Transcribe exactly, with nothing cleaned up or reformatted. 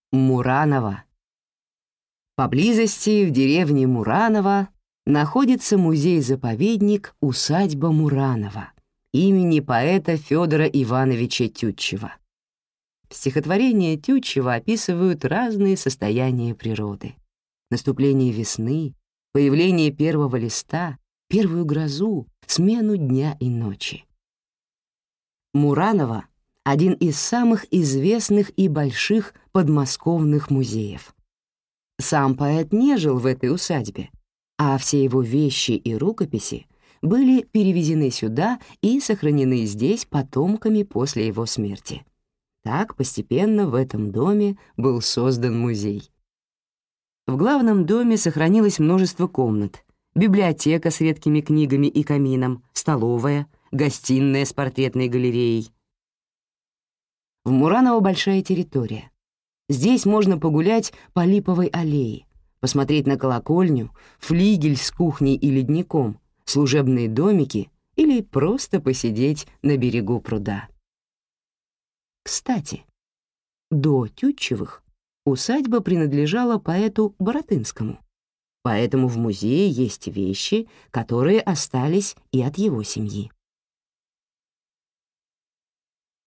Мураново. Поблизости, в деревне Мураново, находится музей-заповедник «Усадьба Муранова» имени поэта Федора Ивановича Тютчева. Стихотворения Тютчева описывают разные состояния природы: наступление весны, появление первого листа, первую грозу, смену дня и ночи. Мураново — один из самых известных и больших подмосковных музеев. Сам поэт не жил в этой усадьбе, а все его вещи и рукописи были перевезены сюда и сохранены здесь потомками после его смерти. Так постепенно в этом доме был создан музей. В главном доме сохранилось множество комнат: библиотека с редкими книгами и камином, столовая, гостиная с портретной галереей. В Мураново большая территория. Здесь можно погулять по Липовой аллее, посмотреть на колокольню, флигель с кухней и ледником, служебные домики или просто посидеть на берегу пруда. Кстати, до Тютчевых усадьба принадлежала поэту Баратынскому, поэтому в музее есть вещи, которые остались и от его семьи.